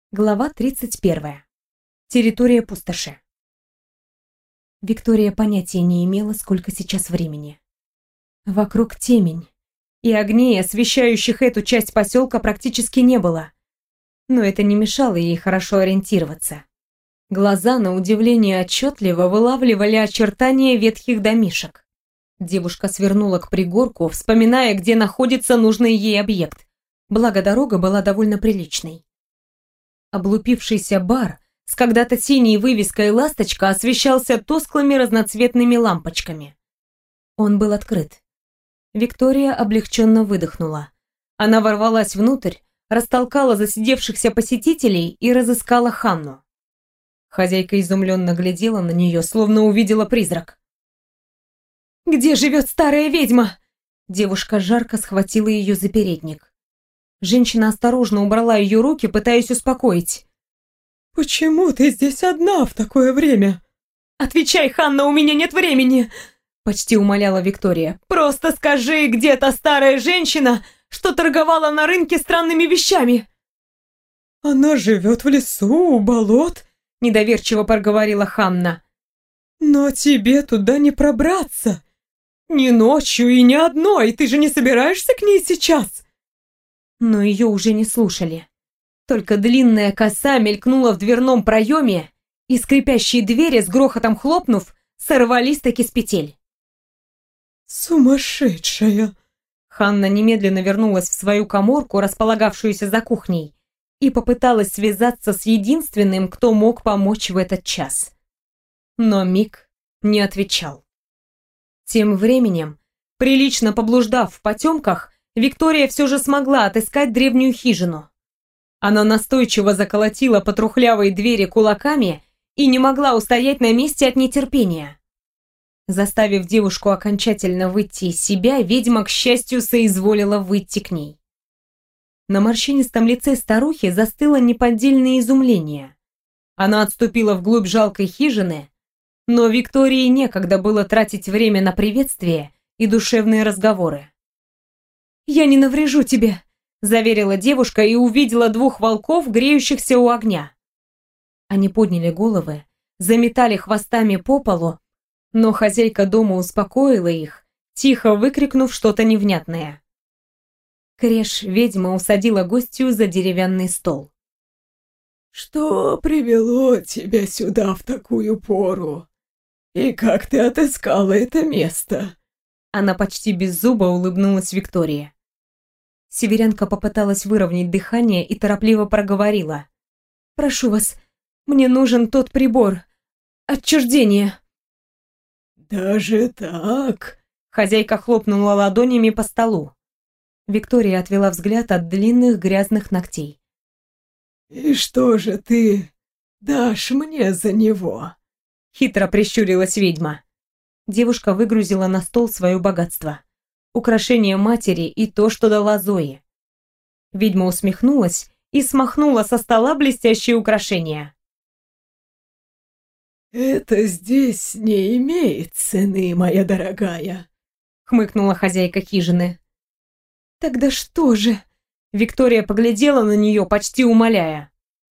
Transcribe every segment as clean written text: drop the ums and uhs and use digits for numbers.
Глава 31. Территория пустоши. Виктория понятия не имела, сколько сейчас времени. Вокруг темень, и огней, освещающих эту часть поселка, практически не было. Но это не мешало ей хорошо ориентироваться. Глаза, на удивление отчетливо, вылавливали очертания ветхих домишек. Девушка свернула к пригорку, вспоминая, где находится нужный ей объект. Благо, дорога была довольно приличной. Облупившийся бар с когда-то синей вывеской «Ласточка» освещался тусклыми разноцветными лампочками. Он был открыт. Виктория облегченно выдохнула. Она ворвалась внутрь, растолкала засидевшихся посетителей и разыскала Ханну. Хозяйка изумленно глядела на нее, словно увидела призрак. «Где живет старая ведьма?» Девушка жарко схватила ее за передник. Женщина осторожно убрала ее руки, пытаясь успокоить. «Почему ты здесь одна в такое время?» «Отвечай, Ханна, у меня нет времени!» Почти умоляла Виктория. «Просто скажи, где та старая женщина, что торговала на рынке странными вещами?» «Она живет в лесу, у болот», — недоверчиво проговорила Ханна. «Но тебе туда не пробраться. Ни ночью и ни одной, ты же не собираешься к ней сейчас?» Но ее уже не слушали. Только длинная коса мелькнула в дверном проеме, и скрипящие двери, с грохотом хлопнув, сорвались-таки с петель. «Сумасшедшая!» Ханна немедленно вернулась в свою каморку, располагавшуюся за кухней, и попыталась связаться с единственным, кто мог помочь в этот час. Но Мик не отвечал. Тем временем, прилично поблуждав в потемках, Виктория все же смогла отыскать древнюю хижину. Она настойчиво заколотила по трухлявой двери кулаками и не могла устоять на месте от нетерпения. Заставив девушку окончательно выйти из себя, ведьма, к счастью, соизволила выйти к ней. На морщинистом лице старухи застыло неподдельное изумление. Она отступила вглубь жалкой хижины, но Виктории некогда было тратить время на приветствие и душевные разговоры. «Я не наврежу тебе», — заверила девушка и увидела двух волков, греющихся у огня. Они подняли головы, заметали хвостами по полу, но хозяйка дома успокоила их, тихо выкрикнув что-то невнятное. Креш ведьма усадила гостью за деревянный стол. «Что привело тебя сюда в такую пору? И как ты отыскала это место?» Она почти без зуба улыбнулась Виктории. Северянка попыталась выровнять дыхание и торопливо проговорила. «Прошу вас, мне нужен тот прибор. Отчуждение». «Даже так?» Хозяйка хлопнула ладонями по столу. Виктория отвела взгляд от длинных грязных ногтей. «И что же ты дашь мне за него?» Хитро прищурилась ведьма. Девушка выгрузила на стол свое богатство. Украшение матери и то, что дала Зои. Ведьма усмехнулась и смахнула со стола блестящие украшения. «Это здесь не имеет цены, моя дорогая», — хмыкнула хозяйка хижины. «Тогда что же?» Виктория поглядела на нее, почти умоляя.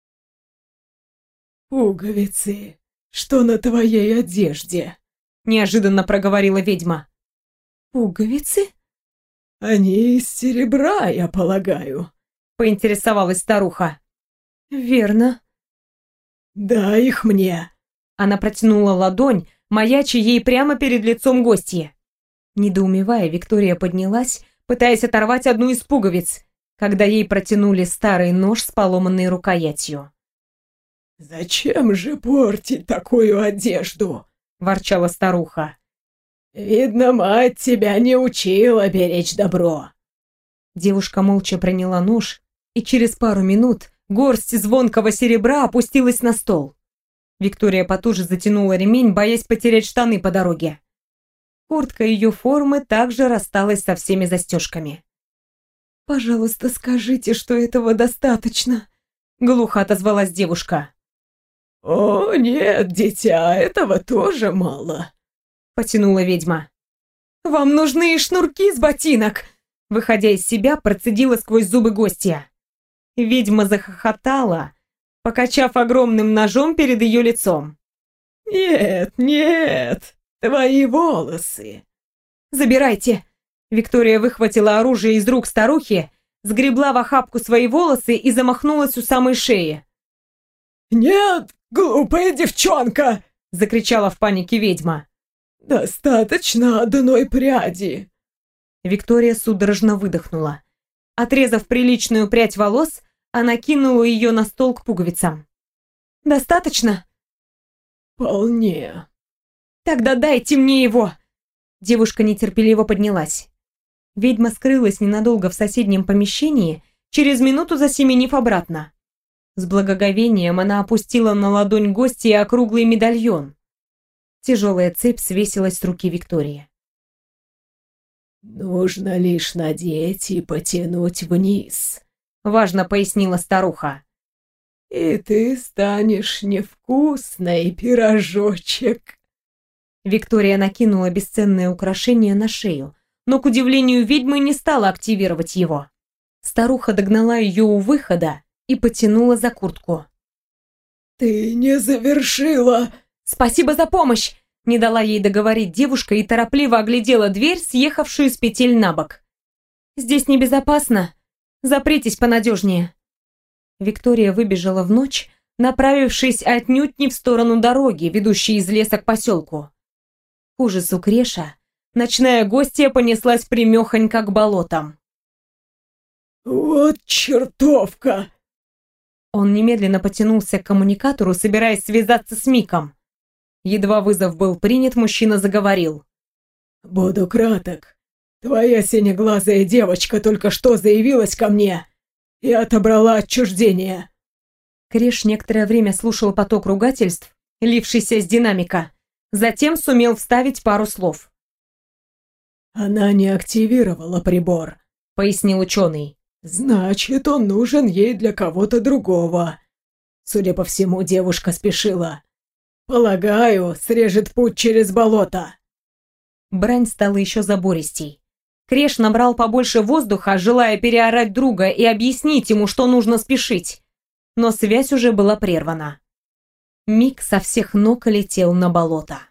«Пуговицы, что на твоей одежде?» — неожиданно проговорила ведьма. «Пуговицы?» «Они из серебра, я полагаю», — поинтересовалась старуха. «Верно». «Дай их мне». Она протянула ладонь, маяча ей прямо перед лицом гостья. Недоумевая, Виктория поднялась, пытаясь оторвать одну из пуговиц, когда ей протянули старый нож с поломанной рукоятью. «Зачем же портить такую одежду?» — ворчала старуха. «Видно, мать тебя не учила беречь добро». Девушка молча приняла нож, и через пару минут горсть звонкого серебра опустилась на стол. Виктория потуже затянула ремень, боясь потерять штаны по дороге. Куртка ее формы также рассталась со всеми застежками. «Пожалуйста, скажите, что этого достаточно», — глухо отозвалась девушка. «О, нет, дитя, этого тоже мало», — потянула ведьма. «Вам нужны шнурки с ботинок!» Выходя из себя, процедила сквозь зубы гостья. Ведьма захохотала, покачав огромным ножом перед ее лицом. «Нет, нет, твои волосы!» «Забирайте!» Виктория выхватила оружие из рук старухи, сгребла в охапку свои волосы и замахнулась у самой шеи. «Нет, глупая девчонка!» — закричала в панике ведьма. «Достаточно одной пряди!» Виктория судорожно выдохнула. Отрезав приличную прядь волос, она кинула ее на стол к пуговицам. «Достаточно?» «Вполне». «Тогда дайте мне его!» Девушка нетерпеливо поднялась. Ведьма скрылась ненадолго в соседнем помещении, через минуту засеменив обратно. С благоговением она опустила на ладонь гостья округлый медальон. Тяжелая цепь свесилась с руки Виктории. «Нужно лишь надеть и потянуть вниз», — важно пояснила старуха. «И ты станешь невкусный пирожочек». Виктория накинула бесценное украшение на шею, но, к удивлению ведьмы, не стала активировать его. Старуха догнала ее у выхода и потянула за куртку. «Ты не завершила!» «Спасибо за помощь!» Не дала ей договорить девушка и торопливо оглядела дверь, съехавшую с петель на бок. «Здесь небезопасно. Запритесь понадежнее». Виктория выбежала в ночь, направившись отнюдь не в сторону дороги, ведущей из леса к поселку. К ужасу Креша ночная гостья понеслась примехонько к болотам. «Вот чертовка!» Он немедленно потянулся к коммуникатору, собираясь связаться с Миком. Едва вызов был принят, мужчина заговорил. «Буду краток. Твоя синеглазая девочка только что заявилась ко мне и отобрала отчуждение». Креш некоторое время слушал поток ругательств, лившийся с динамика, затем сумел вставить пару слов. «Она не активировала прибор», — пояснил ученый. «Значит, он нужен ей для кого-то другого. Судя по всему, девушка спешила. Полагаю, срежет путь через болото». Брань стала еще забористей. Креш набрал побольше воздуха, желая переорать друга и объяснить ему, что нужно спешить. Но связь уже была прервана. Мик со всех ног летел на болото.